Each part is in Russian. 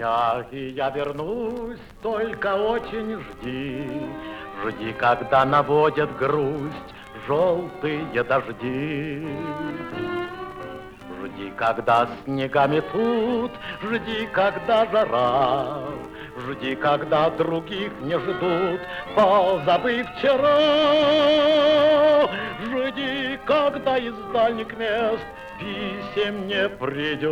меня, и я вернусь, только очень жди. Жди, когда наводят грусть желтые дожди. Жди, когда снега метут, жди, когда жара. Жди, когда других не ждут, позабыв вчера. Жди, когда из дальних мест писем не придет.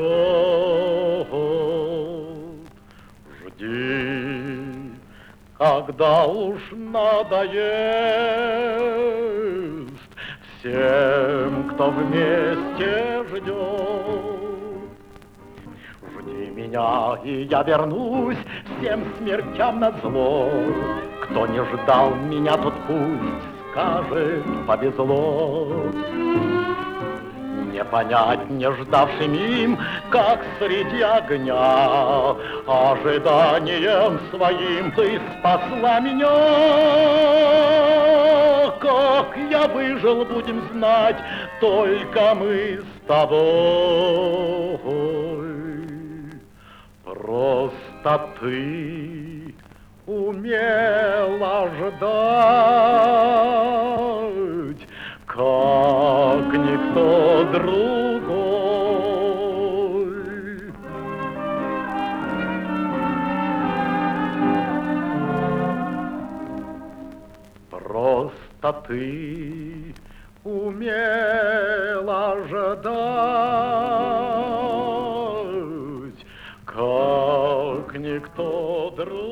Жди, когда уж надоест всем, кто вместе ждет. Жди меня, и я вернусь всем смертям назло. Кто не ждал меня, тот пусть скажет, повезло. Не понять не ждавшим им, как среди огня, ожиданием своим ты спасла меня. Как я выжил, будем знать, только мы с тобой. Просто ты умела ждать, как никто другой. Просто ты умела ждать, как никто другой.